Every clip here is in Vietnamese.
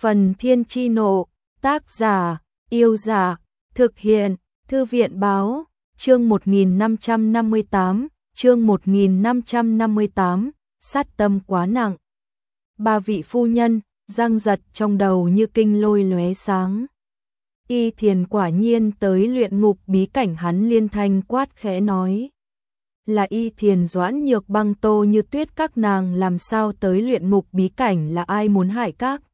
Phần Thiên Chi Nộ, tác giả, Yêu Giả, thực hiện, Thư viện Báo, chương 1558, sát tâm quá nặng. Ba vị phu nhân, răng giật trong đầu như kinh lôi lóe sáng. Y Thiền quả nhiên tới luyện ngục bí cảnh, hắn liên thanh quát khẽ nói. Là Y Thiền, Doãn Nhược Băng, Tô Như Tuyết các nàng làm sao tới luyện ngục bí cảnh, là ai muốn hại các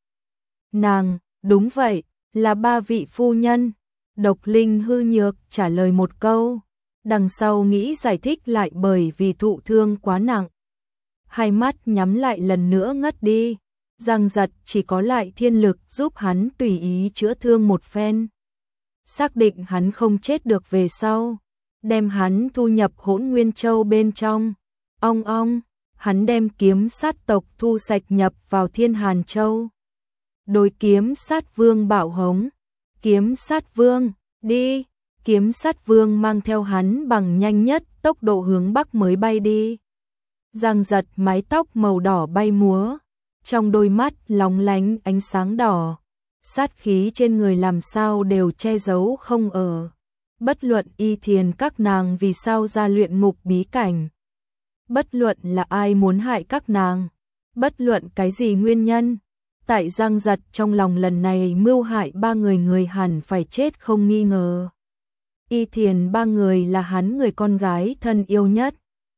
nàng? Đúng vậy, là ba vị phu nhân. Độc Linh hư nhược trả lời một câu, đằng sau nghĩ giải thích lại bởi vì thụ thương quá nặng. Hai mắt nhắm lại lần nữa ngất đi, răng giật chỉ có lại thiên lực giúp hắn tùy ý chữa thương một phen. Xác định hắn không chết được về sau, đem hắn thu nhập Hỗn Nguyên Châu bên trong. Ong ong, hắn đem kiếm sát tộc thu sạch nhập vào Thiên Hàn Châu. Đối kiếm sát vương bảo hống, kiếm sát vương, đi. Kiếm sát vương mang theo hắn bằng nhanh nhất tốc độ hướng bắc mới bay đi. Giang giật mái tóc màu đỏ bay múa, trong đôi mắt lóng lánh ánh sáng đỏ, sát khí trên người làm sao đều che giấu không ở. Bất luận Y Thiền các nàng vì sao ra luyện ngục bí cảnh, bất luận là ai muốn hại các nàng, bất luận cái gì nguyên nhân, tại Giang giật trong lòng lần này mưu hại ba người hẳn phải chết không nghi ngờ. Y Thiền ba người là hắn người con gái thân yêu nhất,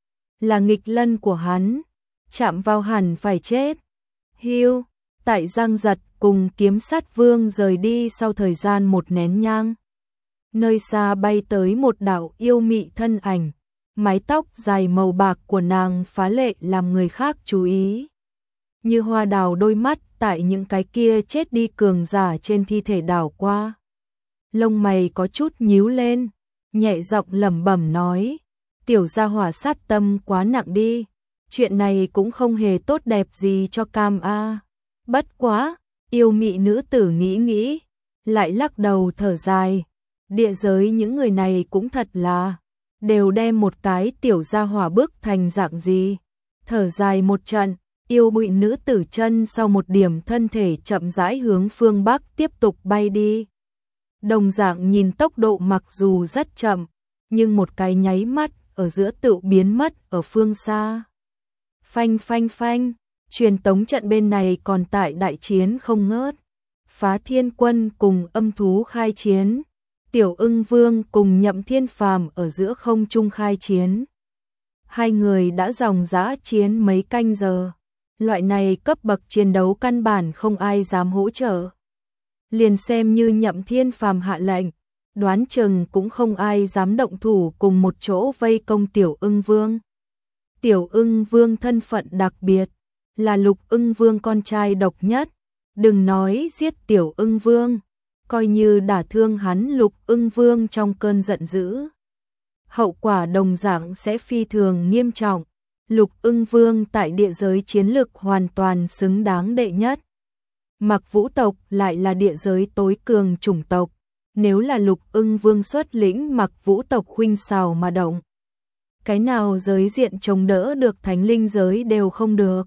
là nghịch lân của hắn, chạm vào hẳn phải chết. Hiu, tại Giang giật cùng kiếm sát vương rời đi sau thời gian một nén nhang, nơi xa bay tới một đạo yêu mị thân ảnh, mái tóc dài màu bạc của nàng phá lệ làm người khác chú ý. Như hoa đào đôi mắt tại những cái kia chết đi cường giả trên thi thể đảo qua. Lông mày có chút nhíu lên, nhẹ giọng lẩm bẩm nói, tiểu gia hỏa sát tâm quá nặng đi, chuyện này cũng không hề tốt đẹp gì cho Cam a. Bất quá, yêu mị nữ tử nghĩ, lại lắc đầu thở dài, địa giới những người này cũng thật là, đều đem một cái tiểu gia hỏa bức thành dạng gì. Thở dài một trận, yêu mị nữ tử chân sau một điểm thân thể chậm rãi hướng phương Bắc tiếp tục bay đi. Đồng dạng nhìn tốc độ mặc dù rất chậm, nhưng một cái nháy mắt ở giữa tự biến mất ở phương xa. Phanh phanh phanh, truyền tống trận bên này còn tại đại chiến không ngớt. Phá Thiên Quân cùng âm thú khai chiến, Tiểu Ưng Vương cùng Nhậm Thiên Phàm ở giữa không trung khai chiến. Hai người đã dòng dã chiến mấy canh giờ, loại này cấp bậc chiến đấu căn bản không ai dám hỗ trợ. Liền xem như Nhậm Thiên Phàm hạ lệnh, đoán chừng cũng không ai dám động thủ cùng một chỗ vây công Tiểu Ưng Vương. Tiểu Ưng Vương thân phận đặc biệt, là Lục Ưng Vương con trai độc nhất, đừng nói giết Tiểu Ưng Vương, coi như đả thương hắn Lục Ưng Vương trong cơn giận dữ, hậu quả đồng dạng sẽ phi thường nghiêm trọng. Lục Ưng Vương tại địa giới chiến lực hoàn toàn xứng đáng đệ nhất. Mặc Vũ tộc lại là địa giới tối cường chủng tộc, nếu là Lục Ưng Vương xuất lĩnh Mặc Vũ tộc khuynh xào mà động, cái nào giới diện chống đỡ được thánh linh giới đều không được.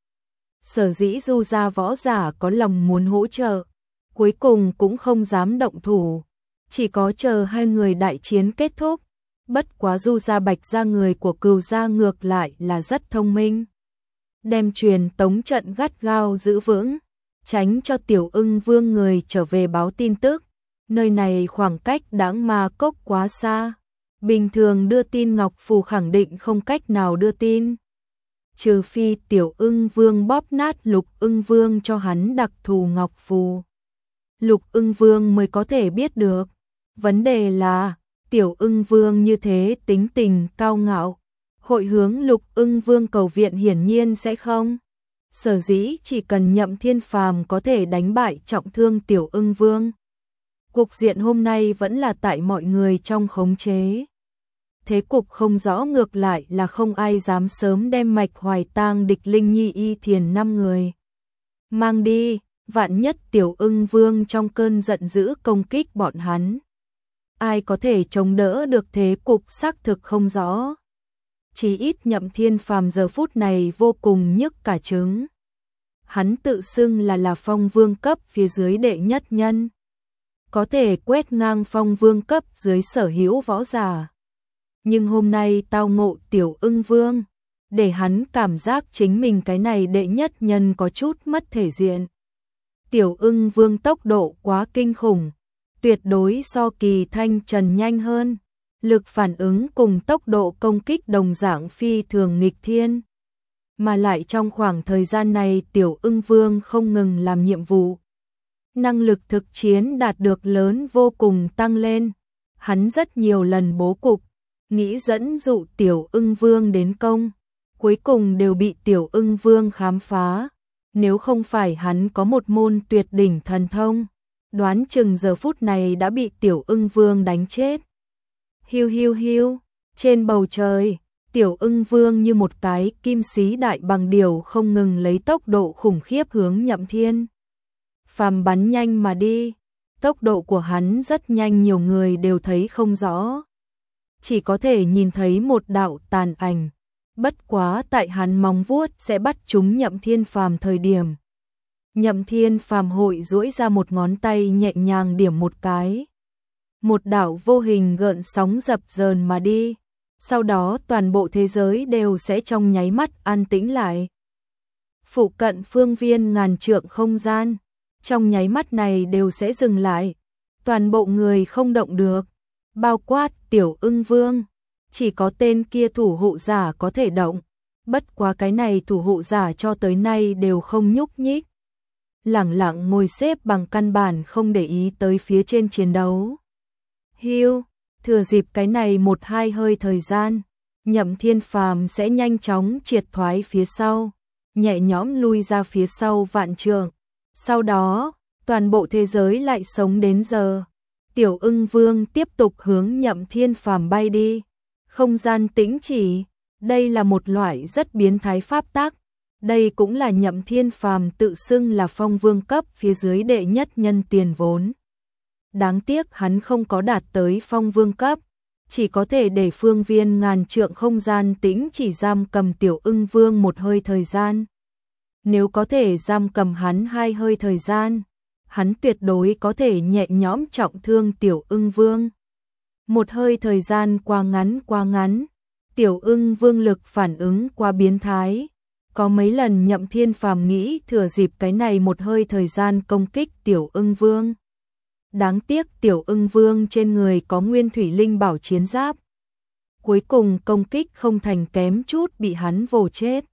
Sở dĩ Du gia võ giả có lòng muốn hỗ trợ, cuối cùng cũng không dám động thủ, chỉ có chờ hai người đại chiến kết thúc. Bất quá Du gia Bạch gia người của Cừu gia ngược lại là rất thông minh, đem truyền tống trận gắt gao giữ vững, tránh cho Tiểu Ưng Vương người trở về báo tin tức. Nơi này khoảng cách Đãng Ma Cốc quá xa, bình thường đưa tin ngọc phù khẳng định không cách nào đưa tin, trừ phi Tiểu Ưng Vương bóp nát Lục Ưng Vương cho hắn đặc thù ngọc phù, Lục Ưng Vương mới có thể biết được. Vấn đề là Tiểu Ưng Vương như thế tính tình cao ngạo, hội hướng Lục Ưng Vương cầu viện hiển nhiên sẽ không. Sở dĩ chỉ cần Nhậm Thiên Phàm có thể đánh bại trọng thương Tiểu Ưng Vương, cục diện hôm nay vẫn là tại mọi người trong khống chế. Thế cục không rõ ngược lại là không ai dám sớm đem Mạch Hoài Tang, Địch Linh Nhi, Y Thiền 5 người mang đi, vạn nhất Tiểu Ưng Vương trong cơn giận dữ công kích bọn hắn, ai có thể chống đỡ được. Thế cục xác thực không rõ. Chỉ ít Nhậm Thiên Phàm giờ phút này vô cùng nhức cả trứng. hắn tự xưng là phong vương cấp phía dưới đệ nhất nhân, có thể quét ngang phong vương cấp dưới sở hữu võ giả. Nhưng hôm nay tao ngộ Tiểu Ưng Vương, để hắn cảm giác chính mình cái này đệ nhất nhân có chút mất thể diện. Tiểu Ưng Vương tốc độ quá kinh khủng, tuyệt đối so Kỳ Thanh Trần nhanh hơn, lực phản ứng cùng tốc độ công kích đồng dạng phi thường nghịch thiên. Mà lại trong khoảng thời gian này Tiểu Ưng Vương không ngừng làm nhiệm vụ, năng lực thực chiến đạt được lớn vô cùng tăng lên. Hắn rất nhiều lần bố cục, nghĩ dẫn dụ Tiểu Ưng Vương đến công, cuối cùng đều bị Tiểu Ưng Vương khám phá. Nếu không phải hắn có một môn tuyệt đỉnh thần thông, đoán chừng giờ phút này đã bị Tiểu Ưng Vương đánh chết. Hiu hiu hiu, trên bầu trời, Tiểu Ưng Vương như một cái kim sĩ đại bằng điểu không ngừng lấy tốc độ khủng khiếp hướng Nhậm Thiên Phàm bắn nhanh mà đi. Tốc độ của hắn rất nhanh, nhiều người đều thấy không rõ, chỉ có thể nhìn thấy một đạo tàn ảnh. Bất quá tại hắn móng vuốt sẽ bắt trúng Nhậm Thiên Phàm thời điểm, Nhậm Thiên Phàm hội duỗi ra một ngón tay nhẹ nhàng điểm một cái. Một đạo vô hình gợn sóng dập dờn mà đi. Sau đó toàn bộ thế giới đều sẽ trong nháy mắt an tĩnh lại. Phụ cận phương viên ngàn trượng không gian, trong nháy mắt này đều sẽ dừng lại. Toàn bộ người không động được, bao quát Tiểu Ưng Vương. Chỉ có tên kia thủ hộ giả có thể động. Bất quá cái này thủ hộ giả cho tới nay đều không nhúc nhích, lẳng lặng ngồi xếp bằng, căn bản không để ý tới phía trên chiến đấu. Hiu, thừa dịp cái này một hai hơi thời gian, Nhậm Thiên Phàm sẽ nhanh chóng triệt thoái phía sau, nhẹ nhõm lui ra phía sau vạn trượng. Sau đó, toàn bộ thế giới lại sống đến giờ. Tiểu Ưng Vương tiếp tục hướng Nhậm Thiên Phàm bay đi. Không gian tĩnh chỉ, đây là một loại rất biến thái pháp tắc. Đây cũng là Nhậm Thiên Phàm tự xưng là phong vương cấp phía dưới đệ nhất nhân tiền vốn. Đáng tiếc hắn không có đạt tới phong vương cấp, chỉ có thể để phương viên ngàn trượng không gian tĩnh chỉ giam cầm Tiểu Ưng Vương một hơi thời gian. Nếu có thể giam cầm hắn hai hơi thời gian, hắn tuyệt đối có thể nhẹ nhõm trọng thương Tiểu Ưng Vương. Một hơi thời gian quá ngắn, Tiểu Ưng Vương lực phản ứng quá biến thái. Có mấy lần Nhậm Thiên Phàm nghĩ thừa dịp cái này một hơi thời gian công kích Tiểu Ưng Vương. Đáng tiếc Tiểu Ưng Vương trên người có nguyên thủy linh bảo chiến giáp. Cuối cùng công kích không thành, kém chút bị hắn vồ chết.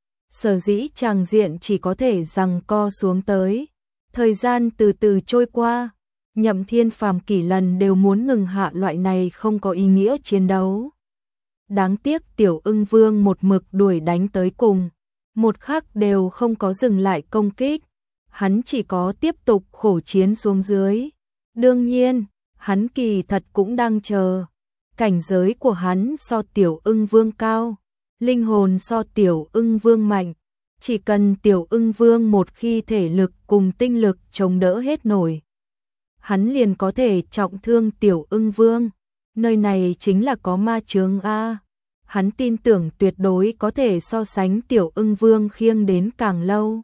Sở dĩ tràng diện chỉ có thể giằng co xuống tới. Thời gian từ từ trôi qua, Nhậm Thiên Phàm kỷ lần đều muốn ngừng hạ loại này không có ý nghĩa chiến đấu. Đáng tiếc Tiểu Ưng Vương một mực đuổi đánh tới cùng, một khắc đều không có dừng lại công kích. Hắn chỉ có tiếp tục khổ chiến xuống dưới. Đương nhiên, hắn kỳ thật cũng đang chờ. Cảnh giới của hắn so Tiểu Ưng Vương cao, linh hồn so Tiểu Ưng Vương mạnh. Chỉ cần Tiểu Ưng Vương một khi thể lực cùng tinh lực chống đỡ hết nổi, hắn liền có thể trọng thương Tiểu Ưng Vương. Nơi này chính là có ma chướng a. Hắn tin tưởng tuyệt đối có thể so sánh Tiểu Ưng Vương khiêng đến càng lâu.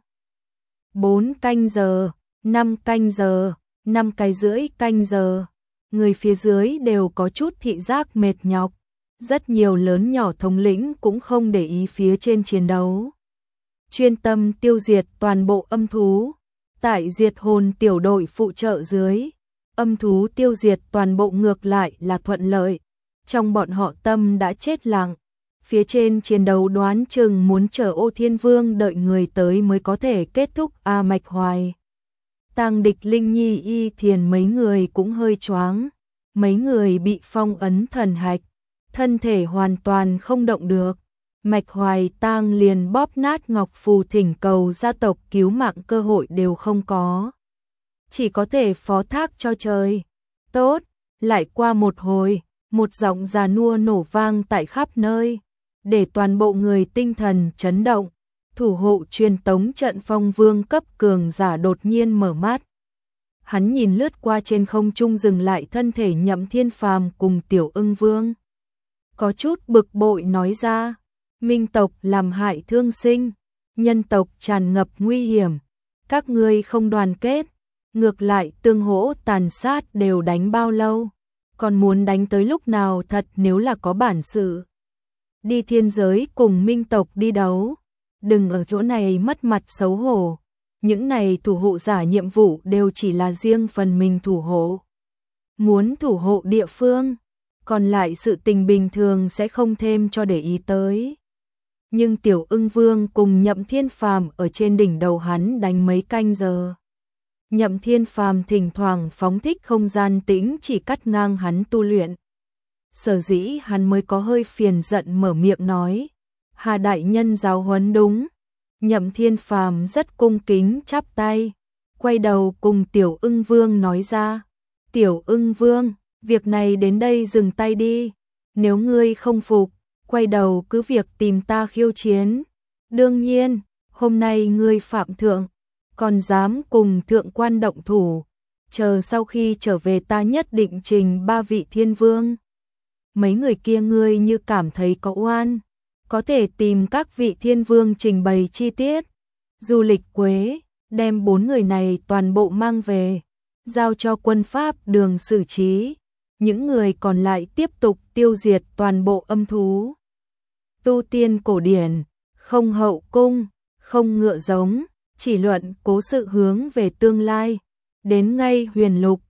4 canh giờ, 5 canh giờ, 5 cái rưỡi canh giờ. Người phía dưới đều có chút thị giác mệt nhọc. Rất nhiều lớn nhỏ thống lĩnh cũng không để ý phía trên chiến đấu, chuyên tâm tiêu diệt toàn bộ âm thú. Tại diệt hồn tiểu đội phụ trợ dưới, âm thú tiêu diệt toàn bộ ngược lại là thuận lợi. Trong bọn họ tâm đã chết lặng. Phía trên chiến đấu đoán chừng muốn chờ Ô Thiên Vương đợi người tới mới có thể kết thúc. Mạch Hoài, Tang Địch, Linh Nhi, Y Thiền mấy người cũng hơi choáng. Mấy người bị phong ấn thần hạch, thân thể hoàn toàn không động được. Mạch Hoài Tang liền bóp nát ngọc phù thỉnh cầu gia tộc cứu mạng cơ hội đều không có. Chỉ có thể phó thác cho trời. Tốt, lại qua một hồi, một giọng già nua nổ vang tại khắp nơi, để toàn bộ người tinh thần chấn động. Thủ hộ truyền tống trận phong vương cấp cường giả đột nhiên mở mắt. Hắn nhìn lướt qua trên không trung dừng lại thân thể Nhậm Thiên Phàm cùng Tiểu Ưng Vương. Có chút bực bội nói ra, minh tộc làm hại thương sinh, nhân tộc tràn ngập nguy hiểm, các ngươi không đoàn kết, ngược lại tương hỗ tàn sát đều đánh bao lâu, còn muốn đánh tới lúc nào thật nếu là có bản sự. Đi thiên giới cùng minh tộc đi đấu, đừng ở chỗ này mất mặt xấu hổ, những này thủ hộ giả nhiệm vụ đều chỉ là riêng phần mình thủ hộ. Muốn thủ hộ địa phương, còn lại sự tình bình thường sẽ không thêm cho để ý tới. Nhưng Tiểu Ưng Vương cùng Nhậm Thiên Phàm ở trên đỉnh đầu hắn đánh mấy canh giờ. Nhậm Thiên Phàm thỉnh thoảng phóng thích không gian tĩnh chỉ cắt ngang hắn tu luyện. Sở dĩ hắn mới có hơi phiền giận mở miệng nói, Hà đại nhân giáo huấn đúng. Nhậm Thiên Phàm rất cung kính chắp tay, quay đầu cùng Tiểu Ưng Vương nói ra, Tiểu Ưng Vương, việc này đến đây dừng tay đi, nếu ngươi không phục, quay đầu cứ việc tìm ta khiêu chiến. Đương nhiên, hôm nay ngươi phạm thượng, còn dám cùng thượng quan động thủ, chờ sau khi trở về ta nhất định trình 3 vị thiên vương. Mấy người kia ngươi như cảm thấy có oan, có thể tìm các vị thiên vương trình bày chi tiết. Du Lịch Quế, đem 4 người này toàn bộ mang về, giao cho quân pháp đường xử trí. Những người còn lại tiếp tục tiêu diệt toàn bộ âm thú. Tu tiên cổ điển, không hậu cung, không ngựa giống, chỉ luận cố sự hướng về tương lai. Đến ngay huyền lục,